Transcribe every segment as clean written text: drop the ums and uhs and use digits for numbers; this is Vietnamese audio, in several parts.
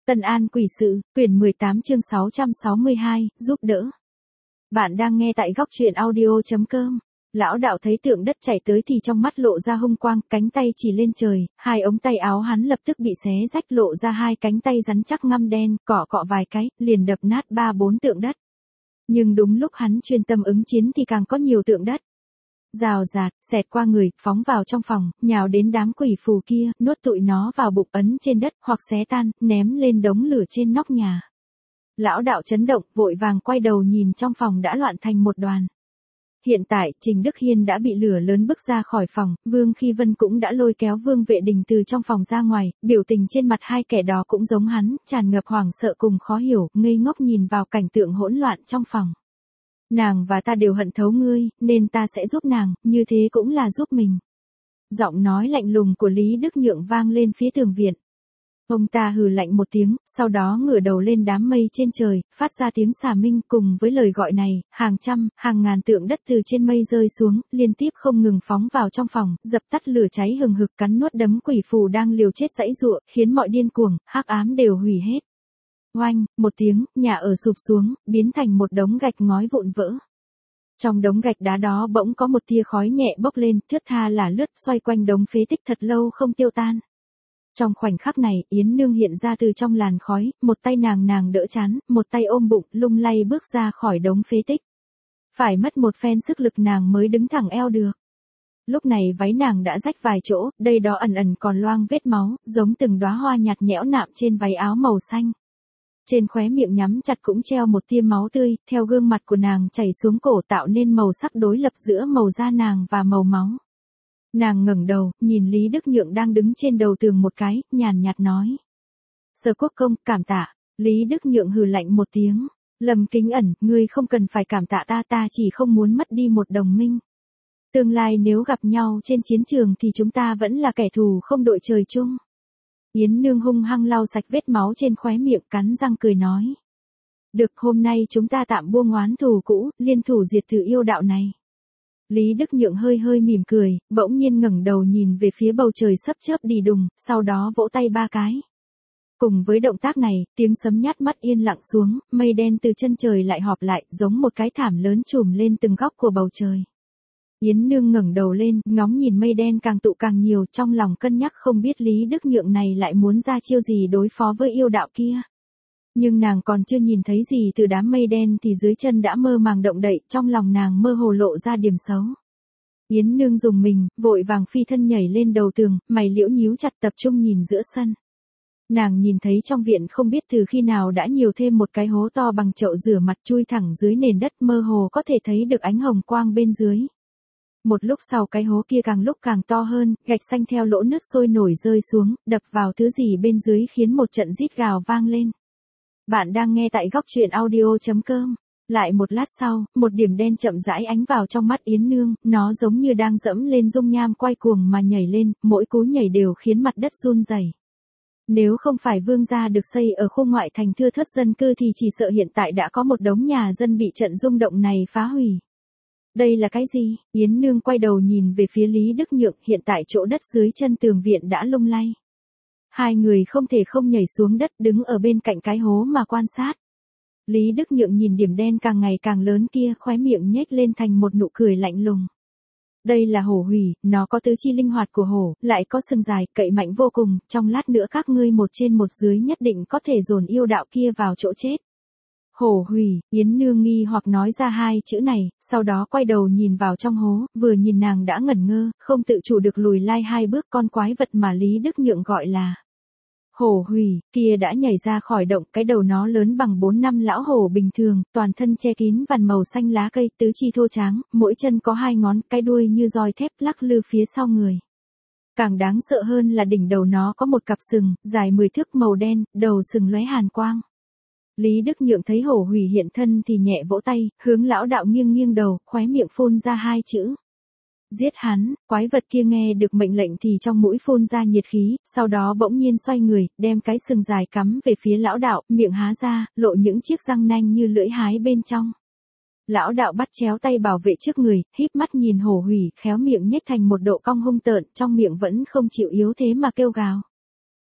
Tân An Quỷ Sự, quyển 18 chương 662, giúp đỡ. Bạn đang nghe tại góc truyện audio.com. Lão đạo thấy tượng đất chảy tới thì trong mắt lộ ra hung quang, cánh tay chỉ lên trời, hai ống tay áo hắn lập tức bị xé rách lộ ra hai cánh tay rắn chắc ngăm đen, cọ vài cái, liền đập nát 3-4 tượng đất. Nhưng đúng lúc hắn chuyên tâm ứng chiến thì càng có nhiều tượng đất. Rào rạt, xẹt qua người, phóng vào trong phòng, nhào đến đám quỷ phù kia, nuốt tụi nó vào bụng ấn trên đất, hoặc xé tan, ném lên đống lửa trên nóc nhà. Lão đạo chấn động, vội vàng quay đầu nhìn trong phòng đã loạn thành một đoàn. Hiện tại, Trình Đức Hiên đã bị lửa lớn bức ra khỏi phòng, Vương Khi Vân cũng đã lôi kéo Vương Vệ Đình từ trong phòng ra ngoài, biểu tình trên mặt hai kẻ đó cũng giống hắn, tràn ngập hoảng sợ cùng khó hiểu, ngây ngốc nhìn vào cảnh tượng hỗn loạn trong phòng. Nàng và ta đều hận thấu ngươi, nên ta sẽ giúp nàng, như thế cũng là giúp mình. Giọng nói lạnh lùng của Lý Đức Nhượng vang lên phía tường viện. Ông ta hừ lạnh một tiếng, sau đó ngửa đầu lên đám mây trên trời, phát ra tiếng xà minh cùng với lời gọi này, hàng trăm, hàng ngàn tượng đất từ trên mây rơi xuống, liên tiếp không ngừng phóng vào trong phòng, dập tắt lửa cháy hừng hực cắn nuốt đấm quỷ phù đang liều chết giãy giụa, khiến mọi điên cuồng, hắc ám đều hủy hết. Oanh, một tiếng, nhà ở sụp xuống, biến thành một đống gạch ngói vụn vỡ. Trong đống gạch đá đó bỗng có một tia khói nhẹ bốc lên, thướt tha là lướt xoay quanh đống phế tích thật lâu không tiêu tan. Trong khoảnh khắc này, Yến Nương hiện ra từ trong làn khói, một tay nàng đỡ trán, một tay ôm bụng, lung lay bước ra khỏi đống phế tích. Phải mất một phen sức lực nàng mới đứng thẳng eo được. Lúc này váy nàng đã rách vài chỗ, đây đó ẩn còn loang vết máu, giống từng đóa hoa nhạt nhẽo nạm trên váy áo màu xanh. Trên khóe miệng nhắm chặt cũng treo một tia máu tươi, theo gương mặt của nàng chảy xuống cổ tạo nên màu sắc đối lập giữa màu da nàng và màu máu. Nàng ngẩng đầu, nhìn Lý Đức Nhượng đang đứng trên đầu tường một cái, nhàn nhạt nói. Sở Quốc công, cảm tạ. Lý Đức Nhượng hừ lạnh một tiếng. Lâm Kính Ẩn, ngươi không cần phải cảm tạ ta chỉ không muốn mất đi một đồng minh. Tương lai nếu gặp nhau trên chiến trường thì chúng ta vẫn là kẻ thù không đội trời chung. Yến Nương hung hăng lau sạch vết máu trên khóe miệng cắn răng cười nói. Được, hôm nay chúng ta tạm buông oán thù cũ, liên thủ diệt trừ yêu đạo này. Lý Đức Nhượng hơi mỉm cười, bỗng nhiên ngẩng đầu nhìn về phía bầu trời sắp chớp đi đùng, sau đó vỗ tay ba cái. Cùng với động tác này, tiếng sấm nhát mắt yên lặng xuống, mây đen từ chân trời lại họp lại, giống một cái thảm lớn trùm lên từng góc của bầu trời. Yến Nương ngẩng đầu lên, ngóng nhìn mây đen càng tụ càng nhiều, trong lòng cân nhắc không biết Lý Đức Nhượng này lại muốn ra chiêu gì đối phó với yêu đạo kia. Nhưng nàng còn chưa nhìn thấy gì từ đám mây đen thì dưới chân đã mơ màng động đậy, trong lòng nàng mơ hồ lộ ra điểm xấu. Yến Nương dùng mình, vội vàng phi thân nhảy lên đầu tường, mày liễu nhíu chặt tập trung nhìn giữa sân. Nàng nhìn thấy trong viện không biết từ khi nào đã nhiều thêm một cái hố to bằng chậu rửa mặt chui thẳng dưới nền đất, mơ hồ có thể thấy được ánh hồng quang bên dưới. Một lúc sau cái hố kia càng lúc càng to hơn, gạch xanh theo lỗ nứt sôi nổi rơi xuống, đập vào thứ gì bên dưới khiến một trận rít gào vang lên. Bạn đang nghe tại góc truyện audio.com. Lại một lát sau, một điểm đen chậm rãi ánh vào trong mắt Yến Nương, nó giống như đang dẫm lên dung nham quay cuồng mà nhảy lên, mỗi cú nhảy đều khiến mặt đất run rẩy. Nếu không phải Vương gia được xây ở khu ngoại thành thưa thớt dân cư thì chỉ sợ hiện tại đã có một đống nhà dân bị trận rung động này phá hủy. Đây là cái gì? Yến Nương quay đầu nhìn về phía Lý Đức Nhượng, hiện tại chỗ đất dưới chân tường viện đã lung lay. Hai người không thể không nhảy xuống đất đứng ở bên cạnh cái hố mà quan sát. Lý Đức Nhượng nhìn điểm đen càng ngày càng lớn kia, khóe miệng nhếch lên thành một nụ cười lạnh lùng. Đây là hổ hủy, nó có tứ chi linh hoạt của hổ, lại có sừng dài, cậy mạnh vô cùng, trong lát nữa các ngươi một trên một dưới nhất định có thể dồn yêu đạo kia vào chỗ chết. Hổ hủy, Yến Nương nghi hoặc nói ra hai chữ này, sau đó quay đầu nhìn vào trong hố, vừa nhìn nàng đã ngẩn ngơ, không tự chủ được lùi lai hai bước, con quái vật mà Lý Đức Nhượng gọi là hổ hủy, kia đã nhảy ra khỏi động, cái đầu nó lớn bằng 4-5 lão hổ bình thường, toàn thân che kín vằn màu xanh lá cây, tứ chi thô tráng, mỗi chân có 2 ngón, cái đuôi như roi thép lắc lư phía sau người. Càng đáng sợ hơn là đỉnh đầu nó có một cặp sừng, dài 10 thước màu đen, đầu sừng lóe hàn quang. Lý Đức Nhượng thấy hổ hủy hiện thân thì nhẹ vỗ tay, hướng lão đạo nghiêng đầu, khóe miệng phun ra hai chữ. Giết hắn, quái vật kia nghe được mệnh lệnh thì trong mũi phun ra nhiệt khí, sau đó bỗng nhiên xoay người, đem cái sừng dài cắm về phía lão đạo, miệng há ra, lộ những chiếc răng nanh như lưỡi hái bên trong. Lão đạo bắt chéo tay bảo vệ trước người, híp mắt nhìn hổ hủy, khéo miệng nhếch thành một độ cong hung tợn, trong miệng vẫn không chịu yếu thế mà kêu gào.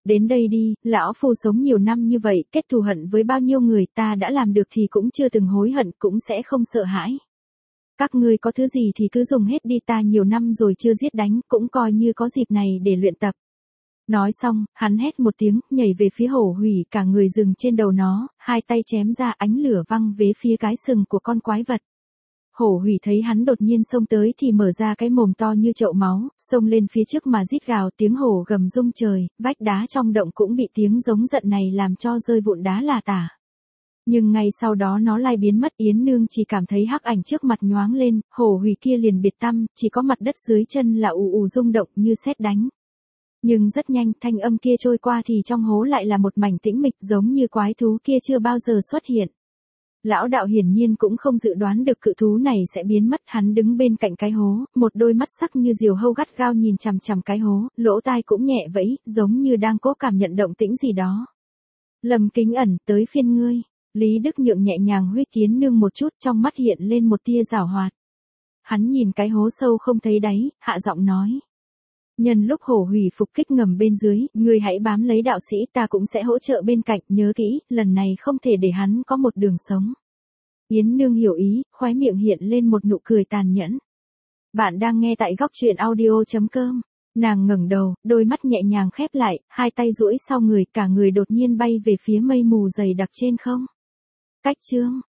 Đến đây đi, lão phu sống nhiều năm như vậy, kết thù hận với bao nhiêu người ta đã làm được thì cũng chưa từng hối hận, cũng sẽ không sợ hãi. Các ngươi có thứ gì thì cứ dùng hết đi, ta nhiều năm rồi chưa giết đánh, cũng coi như có dịp này để luyện tập. Nói xong, hắn hét một tiếng, nhảy về phía Hổ Hủy, cả người dừng trên đầu nó, hai tay chém ra, ánh lửa văng về phía cái sừng của con quái vật. Hổ Hủy thấy hắn đột nhiên xông tới thì mở ra cái mồm to như chậu máu, xông lên phía trước mà rít gào, tiếng hổ gầm rung trời, vách đá trong động cũng bị tiếng giống giận này làm cho rơi vụn đá là tả. Nhưng ngay sau đó nó lại biến mất, Yến Nương chỉ cảm thấy hắc ảnh trước mặt nhoáng lên, Hổ Hủy kia liền biệt tăm, chỉ có mặt đất dưới chân là ù ù rung động như sét đánh. Nhưng rất nhanh, thanh âm kia trôi qua thì trong hố lại là một mảnh tĩnh mịch, giống như quái thú kia chưa bao giờ xuất hiện. Lão đạo hiển nhiên cũng không dự đoán được cự thú này sẽ biến mất, hắn đứng bên cạnh cái hố, một đôi mắt sắc như diều hâu gắt gao nhìn chằm chằm cái hố, lỗ tai cũng nhẹ vẫy, giống như đang cố cảm nhận động tĩnh gì đó. Lâm Kính Ẩn, tới phiên ngươi. Lý Đức Nhượng nhẹ nhàng huých Yến Nương một chút, trong mắt hiện lên một tia giảo hoạt. Hắn nhìn cái hố sâu không thấy đáy, hạ giọng nói. Nhân lúc Hổ Hủy phục kích ngầm bên dưới, ngươi hãy bám lấy đạo sĩ, ta cũng sẽ hỗ trợ bên cạnh, nhớ kỹ, lần này không thể để hắn có một đường sống. Yến Nương hiểu ý, khóe miệng hiện lên một nụ cười tàn nhẫn. Bạn đang nghe tại góc truyện audio.com. Nàng ngẩng đầu, đôi mắt nhẹ nhàng khép lại, hai tay duỗi sau người, cả người đột nhiên bay về phía mây mù dày đặc trên không. Cách chương